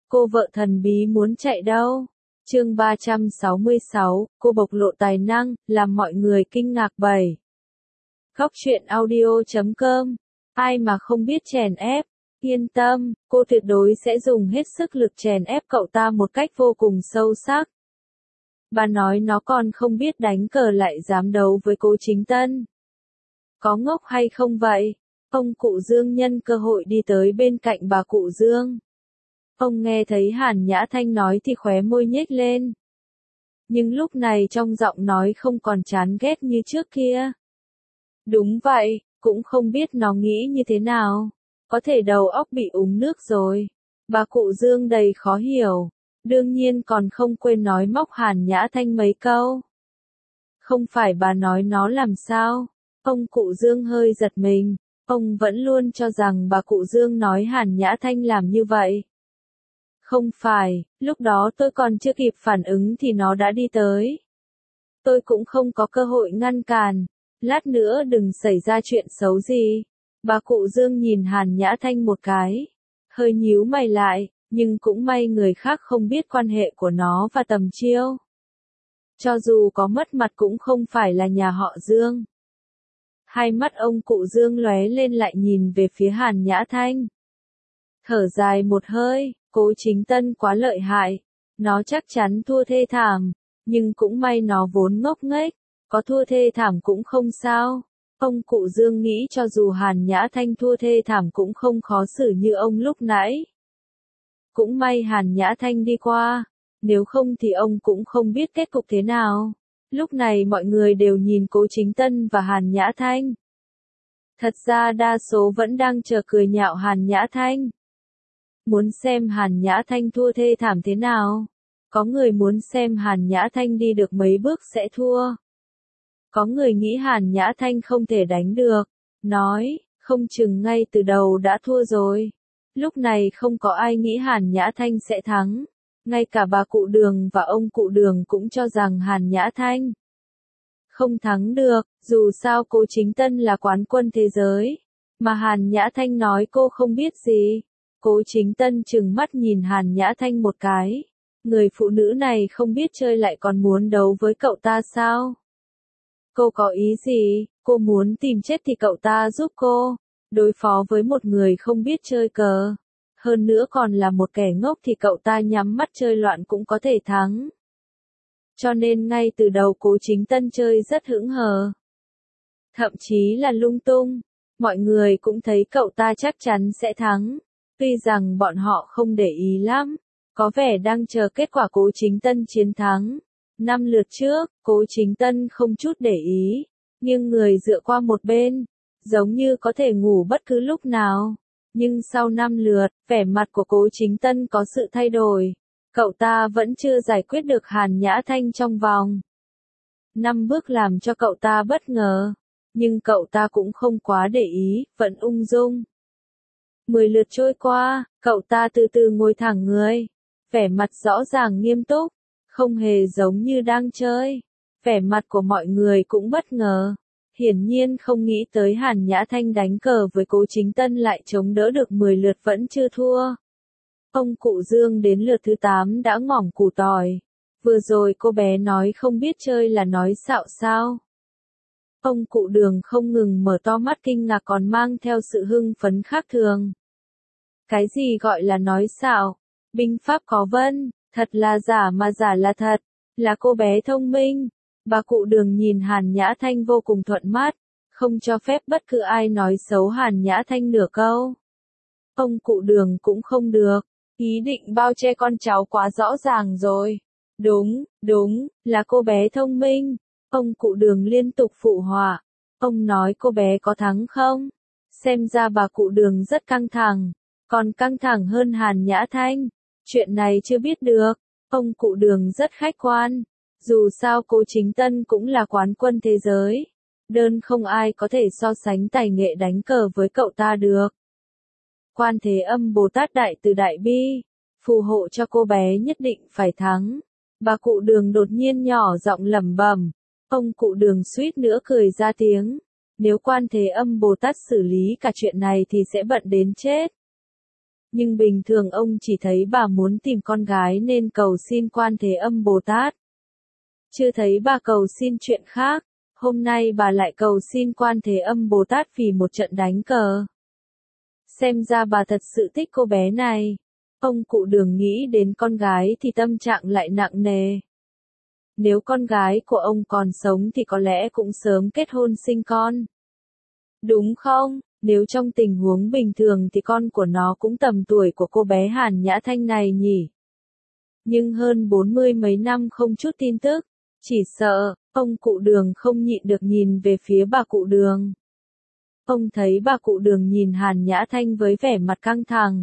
Cô vợ thần bí muốn chạy đâu? Chương 366, cô bộc lộ tài năng, làm mọi người kinh ngạc 7. Góc truyện audio.com. Ai mà không biết chèn ép. Yên tâm, cô tuyệt đối sẽ dùng hết sức lực chèn ép cậu ta một cách vô cùng sâu sắc. Bà nói nó còn không biết đánh cờ lại dám đấu với Cố Chính Tân. Có ngốc hay không vậy? Ông cụ Dương nhân cơ hội đi tới bên cạnh bà cụ Dương. Ông nghe thấy Hàn Nhã Thanh nói thì khóe môi nhếch lên. Nhưng lúc này trong giọng nói không còn chán ghét như trước kia. Đúng vậy, cũng không biết nó nghĩ như thế nào. Có thể đầu óc bị uống nước rồi. Bà cụ Dương đầy khó hiểu. Đương nhiên còn không quên nói móc Hàn Nhã Thanh mấy câu. Không phải bà nói nó làm sao? Ông cụ Dương hơi giật mình. Ông vẫn luôn cho rằng bà cụ Dương nói Hàn Nhã Thanh làm như vậy. Không phải, lúc đó tôi còn chưa kịp phản ứng thì nó đã đi tới. Tôi cũng không có cơ hội ngăn cản. Lát nữa đừng xảy ra chuyện xấu gì. Bà cụ Dương nhìn Hàn Nhã Thanh một cái. Hơi nhíu mày lại, nhưng cũng may người khác không biết quan hệ của nó và Tầm Chiêu. Cho dù có mất mặt cũng không phải là nhà họ Dương. Hai mắt ông cụ Dương lóe lên lại nhìn về phía Hàn Nhã Thanh. Thở dài một hơi, Cố Chính Tân quá lợi hại. Nó chắc chắn thua thê thảm, nhưng cũng may nó vốn ngốc nghếch, có thua thê thảm cũng không sao. Ông cụ Dương nghĩ cho dù Hàn Nhã Thanh thua thê thảm cũng không khó xử như ông lúc nãy. Cũng may Hàn Nhã Thanh đi qua, nếu không thì ông cũng không biết kết cục thế nào. Lúc này mọi người đều nhìn Cố Chính Tân và Hàn Nhã Thanh. Thật ra đa số vẫn đang chờ cười nhạo Hàn Nhã Thanh. Muốn xem Hàn Nhã Thanh thua thê thảm thế nào. Có người muốn xem Hàn Nhã Thanh đi được mấy bước sẽ thua. Có người nghĩ Hàn Nhã Thanh không thể đánh được. Nói, không chừng ngay từ đầu đã thua rồi. Lúc này không có ai nghĩ Hàn Nhã Thanh sẽ thắng. Ngay cả bà cụ Đường và ông cụ Đường cũng cho rằng Hàn Nhã Thanh không thắng được, dù sao Cố Chính Tân là quán quân thế giới. Mà Hàn Nhã Thanh nói cô không biết gì. Cố Chính Tân trừng mắt nhìn Hàn Nhã Thanh một cái. Người phụ nữ này không biết chơi lại còn muốn đấu với cậu ta sao? Cô có ý gì? Cô muốn tìm chết thì cậu ta giúp cô. Đối phó với một người không biết chơi cờ. Hơn nữa còn là một kẻ ngốc thì cậu ta nhắm mắt chơi loạn cũng có thể thắng. Cho nên ngay từ đầu Cố Chính Tân chơi rất hững hờ. Thậm chí là lung tung. Mọi người cũng thấy cậu ta chắc chắn sẽ thắng. Tuy rằng bọn họ không để ý lắm. Có vẻ đang chờ kết quả Cố Chính Tân chiến thắng. 5 lượt trước, Cố Chính Tân không chút để ý. Nhưng người dựa qua một bên. Giống như có thể ngủ bất cứ lúc nào. Nhưng sau 5 lượt, vẻ mặt của Cố Chính Tân có sự thay đổi. Cậu ta vẫn chưa giải quyết được Hàn Nhã Thanh trong vòng 5 bước làm cho cậu ta bất ngờ. Nhưng cậu ta cũng không quá để ý, vẫn ung dung. 10 lượt trôi qua, cậu ta từ từ ngồi thẳng người. Vẻ mặt rõ ràng nghiêm túc, không hề giống như đang chơi. Vẻ mặt của mọi người cũng bất ngờ. Hiển nhiên không nghĩ tới Hàn Nhã Thanh đánh cờ với Cố Chính Tân lại chống đỡ được 10 lượt vẫn chưa thua. Ông cụ Dương đến lượt thứ 8 đã ngỏm củ tỏi. Vừa rồi cô bé nói không biết chơi là nói xạo sao. Ông cụ Đường không ngừng mở to mắt kinh ngạc còn mang theo sự hưng phấn khác thường. Cái gì gọi là nói xạo? Binh pháp có vân, thật là giả mà giả là thật, là cô bé thông minh. Bà cụ Đường nhìn Hàn Nhã Thanh vô cùng thuận mắt, không cho phép bất cứ ai nói xấu Hàn Nhã Thanh nửa câu. Ông cụ Đường cũng không được, ý định bao che con cháu quá rõ ràng rồi. Đúng, là cô bé thông minh. Ông cụ Đường liên tục phụ họa. Ông nói cô bé có thắng không? Xem ra bà cụ Đường rất căng thẳng, còn căng thẳng hơn Hàn Nhã Thanh. Chuyện này chưa biết được. Ông cụ Đường rất khách quan. Dù sao Cố Chính Tân cũng là quán quân thế giới. Đơn không ai có thể so sánh tài nghệ đánh cờ với cậu ta được. Quan Thế Âm Bồ Tát Đại Từ Đại Bi, phù hộ cho cô bé nhất định phải thắng. Bà cụ Đường đột nhiên nhỏ giọng lẩm bẩm. Ông cụ Đường suýt nữa cười ra tiếng. Nếu Quan Thế Âm Bồ Tát xử lý cả chuyện này thì sẽ bận đến chết. Nhưng bình thường ông chỉ thấy bà muốn tìm con gái nên cầu xin Quan Thế Âm Bồ Tát. Chưa thấy bà cầu xin chuyện khác, hôm nay bà lại cầu xin Quan Thế Âm Bồ Tát vì một trận đánh cờ. Xem ra bà thật sự thích cô bé này. Ông cụ Đường nghĩ đến con gái thì tâm trạng lại nặng nề. Nếu con gái của ông còn sống thì có lẽ cũng sớm kết hôn sinh con. Đúng không? Nếu trong tình huống bình thường thì con của nó cũng tầm tuổi của cô bé Hàn Nhã Thanh này nhỉ. Nhưng hơn 40 mấy năm không chút tin tức, chỉ sợ, ông cụ Đường không nhịn được nhìn về phía bà cụ Đường. Ông thấy bà cụ Đường nhìn Hàn Nhã Thanh với vẻ mặt căng thẳng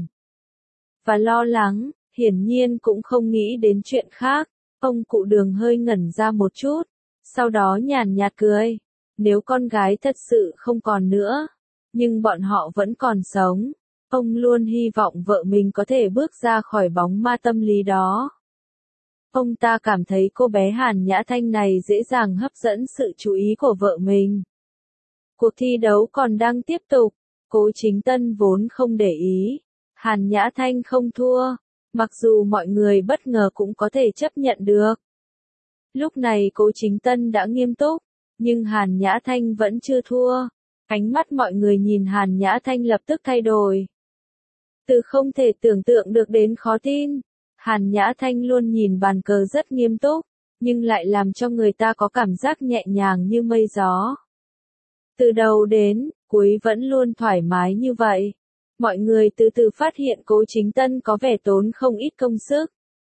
và lo lắng, hiển nhiên cũng không nghĩ đến chuyện khác. Ông cụ Đường hơi ngẩn ra một chút, sau đó nhàn nhạt cười. Nếu con gái thật sự không còn nữa, nhưng bọn họ vẫn còn sống, ông luôn hy vọng vợ mình có thể bước ra khỏi bóng ma tâm lý đó. Ông ta cảm thấy cô bé Hàn Nhã Thanh này dễ dàng hấp dẫn sự chú ý của vợ mình. Cuộc thi đấu còn đang tiếp tục, Cố Chính Tân vốn không để ý. Hàn Nhã Thanh không thua, mặc dù mọi người bất ngờ cũng có thể chấp nhận được. Lúc này Cố Chính Tân đã nghiêm túc, nhưng Hàn Nhã Thanh vẫn chưa thua. Ánh mắt mọi người nhìn Hàn Nhã Thanh lập tức thay đổi. Từ không thể tưởng tượng được đến khó tin. Hàn Nhã Thanh luôn nhìn bàn cờ rất nghiêm túc, nhưng lại làm cho người ta có cảm giác nhẹ nhàng như mây gió. Từ đầu đến cuối vẫn luôn thoải mái như vậy. Mọi người từ từ phát hiện Cố Chính Tân có vẻ tốn không ít công sức.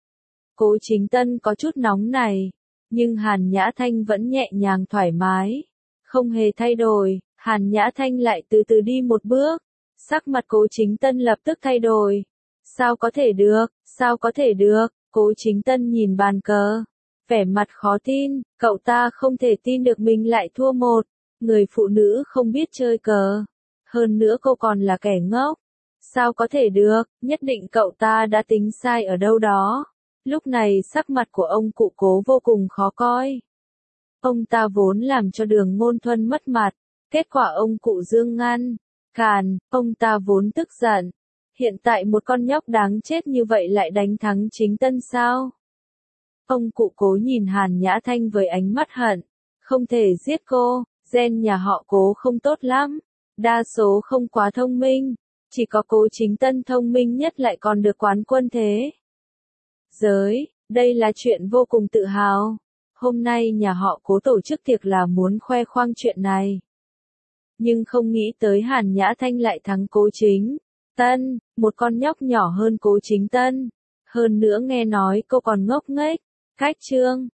Cố Chính Tân có chút nóng này, nhưng Hàn Nhã Thanh vẫn nhẹ nhàng thoải mái, không hề thay đổi. Hàn Nhã Thanh lại từ từ đi một bước, sắc mặt Cố Chính Tân lập tức thay đổi. Sao có thể được, sao có thể được, Cố Chính Tân nhìn bàn cờ, vẻ mặt khó tin, cậu ta không thể tin được mình lại thua một người phụ nữ không biết chơi cờ. Hơn nữa cô còn là kẻ ngốc. Sao có thể được, nhất định cậu ta đã tính sai ở đâu đó. Lúc này sắc mặt của ông cụ Cố vô cùng khó coi. Ông ta vốn làm cho Đường Ngôn Thuân mất mặt, kết quả ông cụ Dương ngăn cản, ông ta vốn tức giận. Hiện tại một con nhóc đáng chết như vậy lại đánh thắng Chính Tân sao? Ông cụ Cố nhìn Hàn Nhã Thanh với ánh mắt hận. Không thể giết cô, gen nhà họ Cố không tốt lắm. Đa số không quá thông minh, chỉ có Cố Chính Tân thông minh nhất lại còn được quán quân thế giới. Đây là chuyện vô cùng tự hào. Hôm nay nhà họ Cố tổ chức tiệc là muốn khoe khoang chuyện này. Nhưng không nghĩ tới Hàn Nhã Thanh lại thắng Cố Chính Tân, một con nhóc nhỏ hơn Cố Chính Tân. Hơn nữa nghe nói cô còn ngốc nghếch, cách trương,